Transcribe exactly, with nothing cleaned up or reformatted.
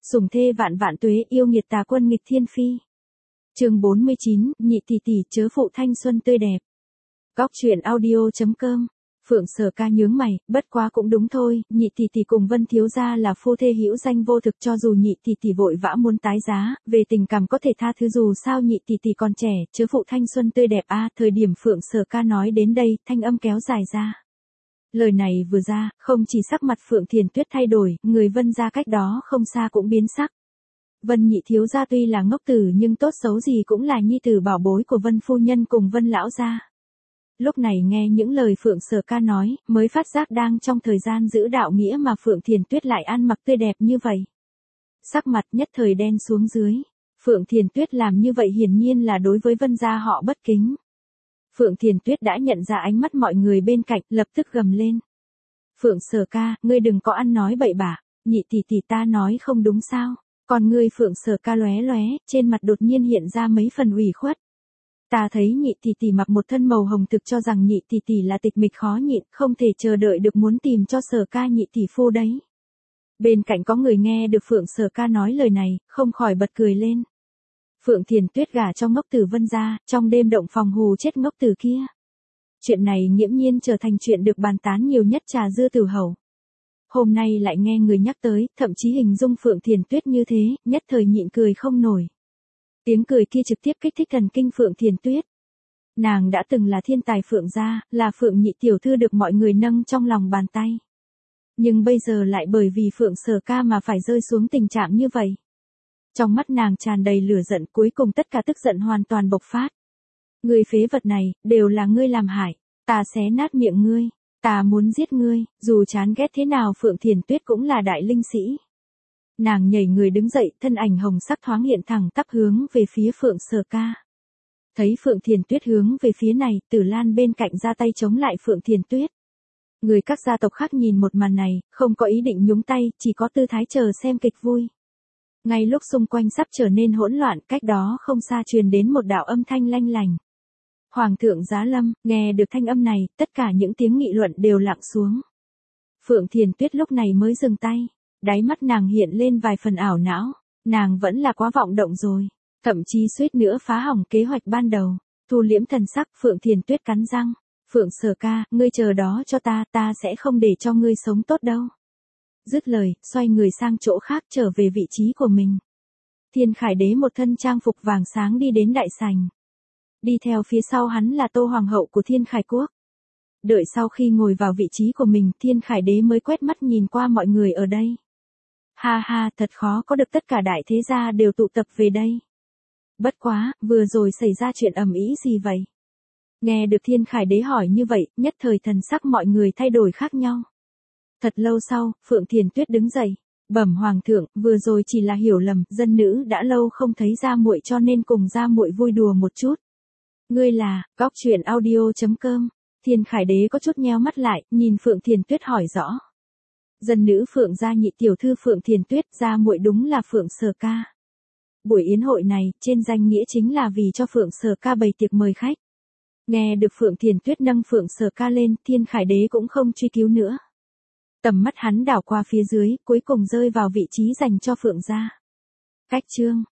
Sủng thê vạn vạn tuế, yêu nghiệt tà quân nghịch thiên phi. Chương bốn mươi chín, nhị tỷ tỷ chớ phụ thanh xuân tươi đẹp. Góc truyện audio.com. Phượng Sở Ca nhướng mày, bất quá cũng đúng thôi, nhị tỷ tỷ cùng Vân thiếu gia là phu thê hữu danh vô thực, cho dù nhị tỷ tỷ vội vã muốn tái giá, về tình cảm có thể tha thứ, dù sao nhị tỷ tỷ còn trẻ, chớ phụ thanh xuân tươi đẹp a. À, thời điểm Phượng Sở Ca nói đến đây, thanh âm kéo dài ra. Lời này vừa ra, không chỉ sắc mặt Phượng Thiền Tuyết thay đổi, người Vân gia cách đó không xa cũng biến sắc. Vân nhị thiếu gia tuy là ngốc tử nhưng tốt xấu gì cũng là nhi tử bảo bối của Vân phu nhân cùng Vân lão gia. Lúc này nghe những lời Phượng Sở Ca nói, mới phát giác đang trong thời gian giữ đạo nghĩa mà Phượng Thiền Tuyết lại ăn mặc tươi đẹp như vậy. Sắc mặt nhất thời đen xuống dưới. Phượng Thiền Tuyết làm như vậy hiển nhiên là đối với Vân gia họ bất kính. Phượng Thiền Tuyết đã nhận ra ánh mắt mọi người bên cạnh, lập tức gầm lên. Phượng Sở Ca, ngươi đừng có ăn nói bậy bạ, nhị tỷ tỷ ta nói không đúng sao? Còn ngươi Phượng Sở Ca lóe lóe, trên mặt đột nhiên hiện ra mấy phần ủy khuất. Ta thấy nhị tỷ tỷ mặc một thân màu hồng, thực cho rằng nhị tỷ tỷ là tịch mịch khó nhịn, không thể chờ đợi được muốn tìm cho Sở Ca nhị tỷ phu đấy. Bên cạnh có người nghe được Phượng Sở Ca nói lời này, không khỏi bật cười lên. Phượng Thiền Tuyết gả cho ngốc tử Vân gia, trong đêm động phòng hù chết ngốc tử kia. Chuyện này nghiễm nhiên trở thành chuyện được bàn tán nhiều nhất trà dưa tử hầu. Hôm nay lại nghe người nhắc tới, thậm chí hình dung Phượng Thiền Tuyết như thế, nhất thời nhịn cười không nổi. Tiếng cười kia trực tiếp kích thích thần kinh Phượng Thiền Tuyết. Nàng đã từng là thiên tài Phượng gia, là Phượng nhị tiểu thư được mọi người nâng trong lòng bàn tay. Nhưng bây giờ lại bởi vì Phượng Sở Ca mà phải rơi xuống tình trạng như vậy. Trong mắt nàng tràn đầy lửa giận, cuối cùng tất cả tức giận hoàn toàn bộc phát. Ngươi phế vật này, đều là ngươi làm hại, ta xé nát miệng ngươi, ta muốn giết ngươi, dù chán ghét thế nào Phượng Thiền Tuyết cũng là đại linh sĩ. Nàng nhảy người đứng dậy, thân ảnh hồng sắc thoáng hiện thẳng tắp hướng về phía Phượng Sở Ca. Thấy Phượng Thiền Tuyết hướng về phía này, Tử Lan bên cạnh ra tay chống lại Phượng Thiền Tuyết. Người các gia tộc khác nhìn một màn này, không có ý định nhúng tay, chỉ có tư thái chờ xem kịch vui. Ngay lúc xung quanh sắp trở nên hỗn loạn, cách đó không xa truyền đến một đạo âm thanh lanh lành. Hoàng thượng giá lâm, nghe được thanh âm này, tất cả những tiếng nghị luận đều lặng xuống. Phượng Thiền Tuyết lúc này mới dừng tay, đáy mắt nàng hiện lên vài phần ảo não, nàng vẫn là quá vọng động rồi, thậm chí suýt nữa phá hỏng kế hoạch ban đầu. Thu liễm thần sắc, Phượng Thiền Tuyết cắn răng, Phượng Sở Ca, ngươi chờ đó cho ta, ta sẽ không để cho ngươi sống tốt đâu. Dứt lời, xoay người sang chỗ khác trở về vị trí của mình. Thiên Khải Đế một thân trang phục vàng sáng đi đến đại sảnh. Đi theo phía sau hắn là Tô Hoàng hậu của Thiên Khải Quốc. Đợi sau khi ngồi vào vị trí của mình, Thiên Khải Đế mới quét mắt nhìn qua mọi người ở đây. Ha ha, thật khó có được tất cả đại thế gia đều tụ tập về đây. Bất quá, vừa rồi xảy ra chuyện ầm ĩ gì vậy? Nghe được Thiên Khải Đế hỏi như vậy, nhất thời thần sắc mọi người thay đổi khác nhau. Thật lâu sau, Phượng Thiền Tuyết đứng dậy, bẩm Hoàng thượng, vừa rồi chỉ là hiểu lầm, dân nữ đã lâu không thấy gia muội cho nên cùng gia muội vui đùa một chút. Ngươi là, góc truyện audio.com. Thiên Khải Đế có chút nheo mắt lại, nhìn Phượng Thiền Tuyết hỏi rõ. Dân nữ Phượng gia nhị tiểu thư Phượng Thiền Tuyết, gia muội đúng là Phượng Sở Ca. Buổi yến hội này, trên danh nghĩa chính là vì cho Phượng Sở Ca bày tiệc mời khách. Nghe được Phượng Thiền Tuyết nâng Phượng Sở Ca lên, Thiên Khải Đế cũng không truy cứu nữa. Tầm mắt hắn đảo qua phía dưới, cuối cùng rơi vào vị trí dành cho Phượng gia. Cách chương.